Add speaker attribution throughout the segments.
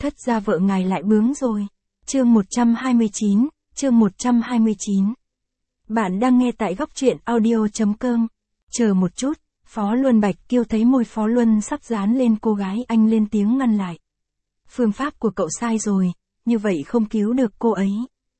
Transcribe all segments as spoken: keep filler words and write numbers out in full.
Speaker 1: thất gia vợ ngài lại bướng rồi. Chương một trăm hai mươi chín, chương một trăm hai mươi chín. Bạn đang nghe tại góc truyện audio.com. Chờ một chút, Phó Luân Bạch Kiêu thấy môi Phó Luân sắp dán lên cô gái, anh lên tiếng ngăn lại. Phương pháp của cậu sai rồi, như vậy không cứu được cô ấy.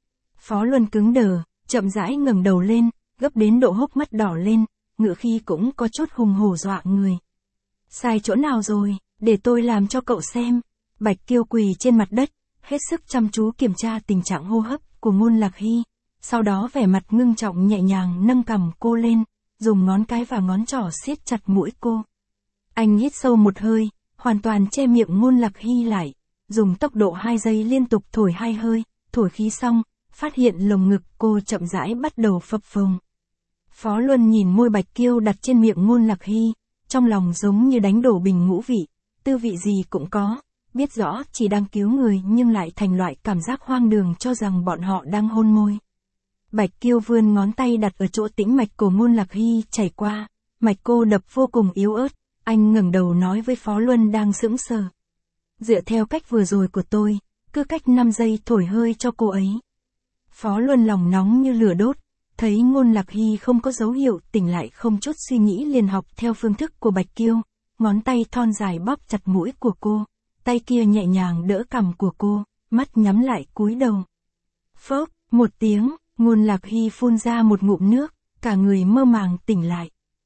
Speaker 1: Phó Luân cứng đờ, chậm rãi ngẩng đầu lên, gấp đến độ hốc mắt đỏ lên, ngựa khi cũng có chút hùng hổ dọa người. Sai chỗ nào rồi, để tôi làm cho cậu xem. Bạch Kiêu quỳ trên mặt đất, hết sức chăm chú kiểm tra tình trạng hô hấp của Ngôn Lạc Hy, sau đó vẻ mặt ngưng trọng nhẹ nhàng nâng cằm cô lên, dùng ngón cái và ngón trỏ siết chặt mũi cô. Anh hít sâu một hơi, hoàn toàn che miệng Ngôn Lạc Hy lại, dùng tốc độ hai giây liên tục thổi hai hơi, thổi khí xong, phát hiện lồng ngực cô chậm rãi bắt đầu phập phồng. Phó Luân nhìn môi Bạch Kiêu đặt trên miệng Ngôn Lạc Hy, trong lòng giống như đánh đổ bình ngũ vị, tư vị gì cũng có, biết rõ chỉ đang cứu người nhưng lại thành loại cảm giác hoang đường cho rằng bọn họ đang hôn môi. Bạch Kiêu vươn ngón tay đặt ở chỗ tĩnh mạch của Ngôn Lạc Hy chảy qua, mạch cô đập vô cùng yếu ớt, anh ngẩng đầu nói với Phó Luân đang sững sờ. Dựa theo cách vừa rồi của tôi, cứ cách năm giây thổi hơi cho cô ấy. Phó Luân lòng nóng như lửa đốt, thấy Ngôn Lạc Hy không có dấu hiệu tỉnh lại, không chút suy nghĩ liền học theo phương thức của Bạch Kiêu, ngón tay thon dài bóp chặt mũi của cô, tay kia nhẹ nhàng đỡ cằm của cô, mắt nhắm lại cúi đầu. Phốc, một tiếng, Ngôn Lạc Hy phun ra một ngụm nước, cả người mơ màng tỉnh lại.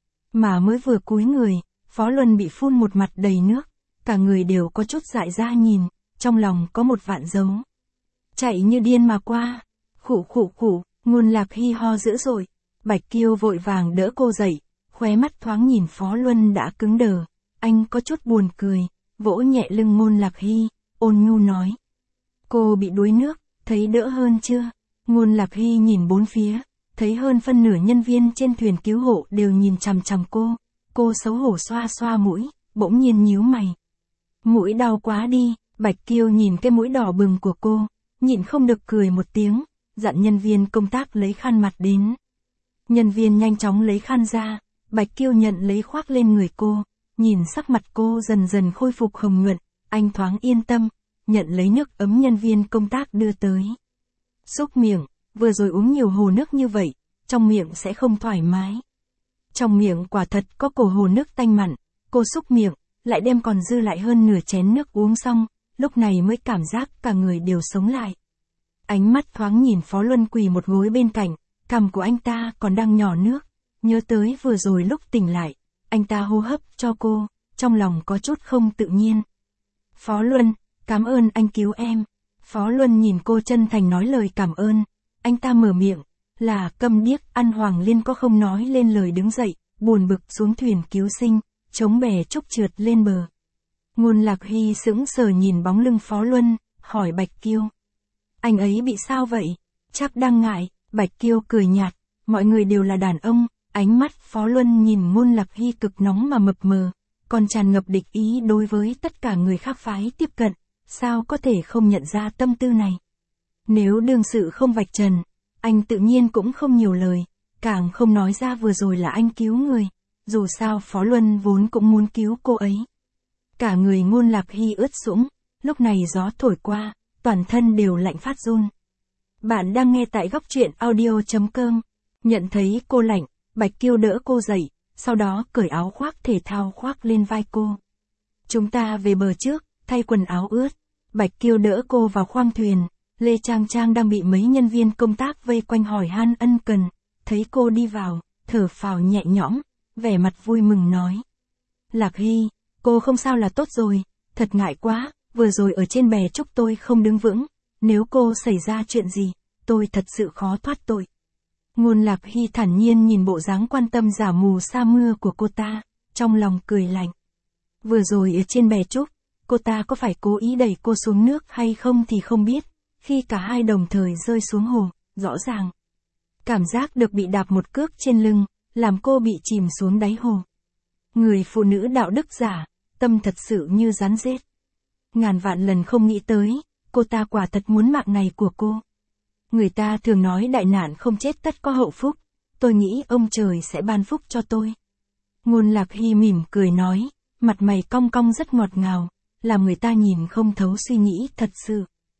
Speaker 1: Mà mới vừa cúi người, Phó Luân bị phun một mặt đầy nước, cả người đều có chút dại ra nhìn, trong lòng có một vạn dấu. Chạy như điên mà qua, khụ khụ khụ, Ngôn Lạc Hy ho dữ rồi. Bạch Kiêu vội vàng đỡ cô dậy, khóe mắt thoáng nhìn Phó Luân đã cứng đờ, anh có chút buồn cười, vỗ nhẹ lưng Ngôn Lạc Hy, ôn nhu nói. Cô bị đuối nước, thấy đỡ hơn chưa? Ngôn Lạc Hy nhìn bốn phía, thấy hơn phân nửa nhân viên trên thuyền cứu hộ đều nhìn chằm chằm cô, cô xấu hổ xoa xoa mũi, bỗng nhiên nhíu mày. Mũi đau quá đi. Bạch Kiêu nhìn cái mũi đỏ bừng của cô, nhịn không được cười một tiếng, dặn nhân viên công tác lấy khăn mặt đến. Nhân viên nhanh chóng lấy khăn ra, Bạch Kiêu nhận lấy khoác lên người cô, nhìn sắc mặt cô dần dần khôi phục hồng nhuận, anh thoáng yên tâm, nhận lấy nước ấm nhân viên công tác đưa tới. Xúc miệng, vừa rồi uống nhiều hồ nước như vậy, trong miệng sẽ không thoải mái. Trong miệng quả thật có cổ hồ nước tanh mặn, cô xúc miệng, lại đem còn dư lại hơn nửa chén nước uống xong, lúc này mới cảm giác cả người đều sống lại. Ánh mắt thoáng nhìn Phó Luân quỳ một gối bên cạnh, cằm của anh ta còn đang nhỏ nước, nhớ tới vừa rồi lúc tỉnh lại, anh ta hô hấp cho cô, trong lòng có chút không tự nhiên. Phó Luân, cảm ơn anh cứu em. Phó Luân nhìn cô chân thành nói lời cảm ơn, anh ta mở miệng, là câm điếc, ăn Hoàng Liên có không nói lên lời đứng dậy, buồn bực xuống thuyền cứu sinh, chống bè trúc trượt lên bờ. Ngôn Lạc Hy sững sờ nhìn bóng lưng Phó Luân, hỏi Bạch Kiêu. Anh ấy bị sao vậy? Chắc đang ngại. Bạch Kiêu cười nhạt, mọi người đều là đàn ông, ánh mắt Phó Luân nhìn Ngôn Lạc Hy cực nóng mà mập mờ, còn tràn ngập địch ý đối với tất cả người khác phái tiếp cận, sao có thể không nhận ra tâm tư này. Nếu đương sự không vạch trần, anh tự nhiên cũng không nhiều lời, càng không nói ra vừa rồi là anh cứu người, dù sao Phó Luân vốn cũng muốn cứu cô ấy. Cả người Ngôn Lạc Hy ướt sũng, lúc này gió thổi qua, toàn thân đều lạnh phát run. Bạn đang nghe tại góc truyện audio.com. Nhận thấy cô lạnh, Bạch Kiêu đỡ cô dậy, sau đó cởi áo khoác thể thao khoác lên vai cô. Chúng ta về bờ trước, thay quần áo ướt. Bạch Kiêu đỡ cô vào khoang thuyền, Lê Trang Trang đang bị mấy nhân viên công tác vây quanh hỏi han ân cần, thấy cô đi vào, thở phào nhẹ nhõm, vẻ mặt vui mừng nói. Lạc Hy, cô không sao là tốt rồi, thật ngại quá, vừa rồi ở trên bè trúc tôi không đứng vững, nếu cô xảy ra chuyện gì, tôi thật sự khó thoát tội. Ngôn Lạc Hy thản nhiên nhìn bộ dáng quan tâm giả mù sa mưa của cô ta, trong lòng cười lạnh. Vừa rồi ở trên bè trúc, cô ta có phải cố ý đẩy cô xuống nước hay không thì không biết, khi cả hai đồng thời rơi xuống hồ, rõ ràng. Cảm giác được bị đạp một cước trên lưng, làm cô bị chìm xuống đáy hồ. Người phụ nữ đạo đức giả, tâm thật sự như rắn rết. Ngàn vạn lần không nghĩ tới, cô ta quả thật muốn mạng này của cô. Người ta thường nói đại nạn không chết tất có hậu phúc, tôi nghĩ ông trời sẽ ban phúc cho tôi. Ngôn Lạc Hy mỉm cười nói, mặt mày cong cong rất ngọt ngào, làm người ta nhìn không thấu suy nghĩ thật sự.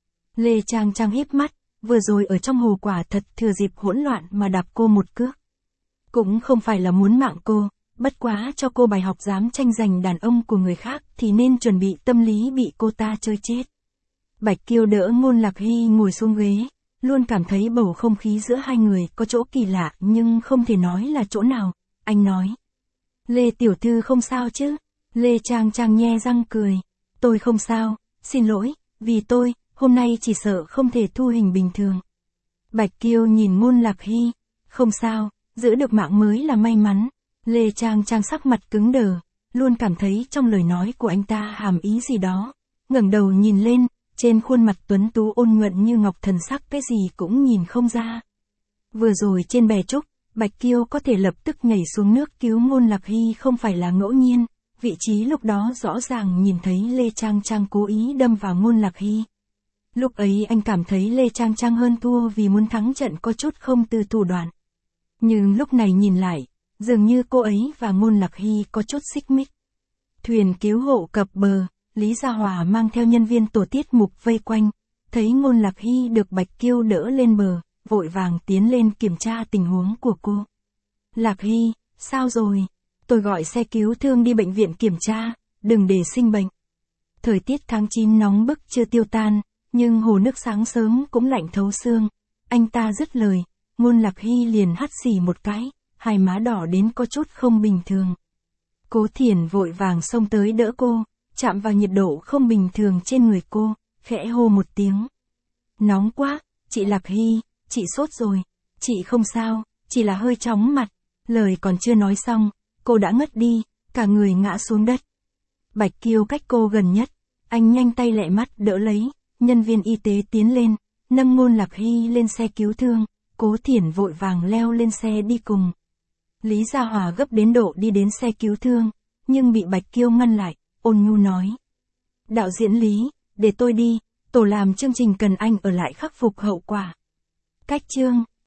Speaker 1: Lê Trang Trang híp mắt, vừa rồi ở trong hồ quả thật thừa dịp hỗn loạn mà đạp cô một cước. Cũng không phải là muốn mạng cô, bất quá cho cô bài học dám tranh giành đàn ông của người khác thì nên chuẩn bị tâm lý bị cô ta chơi chết. Bạch Kiêu đỡ Ngôn Lạc Hy ngồi xuống ghế, luôn cảm thấy bầu không khí giữa hai người có chỗ kỳ lạ nhưng không thể nói là chỗ nào. Anh nói, Lê tiểu thư không sao chứ? Lê Trang Trang nhe răng cười, tôi không sao, xin lỗi, vì tôi, hôm nay chỉ sợ không thể thu hình bình thường. Bạch Kiêu nhìn Ngôn Lạc Hy, không sao, giữ được mạng mới là may mắn. Lê Trang Trang sắc mặt cứng đờ, luôn cảm thấy trong lời nói của anh ta hàm ý gì đó. Ngẩng đầu nhìn lên, trên khuôn mặt tuấn tú ôn nhuận như ngọc thần sắc cái gì cũng nhìn không ra. Vừa rồi trên bè trúc, Bạch Kiêu có thể lập tức nhảy xuống nước cứu Ngôn Lạc Hy không phải là ngẫu nhiên, vị trí lúc đó rõ ràng nhìn thấy Lê Trang Trang cố ý đâm vào Ngôn Lạc Hy. Lúc ấy anh cảm thấy Lê Trang Trang hơn thua vì muốn thắng trận có chút không từ thủ đoạn. Nhưng lúc này nhìn lại, dường như cô ấy và Ngôn Lạc Hy có chút xích mích. Thuyền cứu hộ cập bờ, Lý Gia Hòa mang theo nhân viên tổ tiết mục vây quanh, thấy Ngôn Lạc Hy được Bạch Kiêu đỡ lên bờ, vội vàng tiến lên kiểm tra tình huống của cô. Lạc Hy, sao rồi? Tôi gọi xe cứu thương đi bệnh viện kiểm tra, đừng để sinh bệnh. Thời tiết tháng chín nóng bức chưa tiêu tan, nhưng hồ nước sáng sớm cũng lạnh thấu xương. Anh ta dứt lời, Ngôn Lạc Hy liền hắt xì một cái, hai má đỏ đến có chút không bình thường. Cố Thiển vội vàng xông tới đỡ cô, chạm vào nhiệt độ không bình thường trên người cô, khẽ hô một tiếng. Nóng quá, chị Lạc Hy, chị sốt rồi. Chị không sao, chỉ là hơi chóng mặt. Lời còn chưa nói xong, cô đã ngất đi, cả người ngã xuống đất. Bạch Kiêu cách cô gần nhất, anh nhanh tay lẹ mắt đỡ lấy, nhân viên y tế tiến lên, nâng Ngôn Lạc Hy lên xe cứu thương, Cố Thiển vội vàng leo lên xe đi cùng. Lý Gia Hòa gấp đến độ đi đến xe cứu thương, nhưng bị Bạch Kiêu ngăn lại, ôn nhu nói. Đạo diễn Lý, để tôi đi, tổ làm chương trình cần anh ở lại khắc phục hậu quả. Cách chương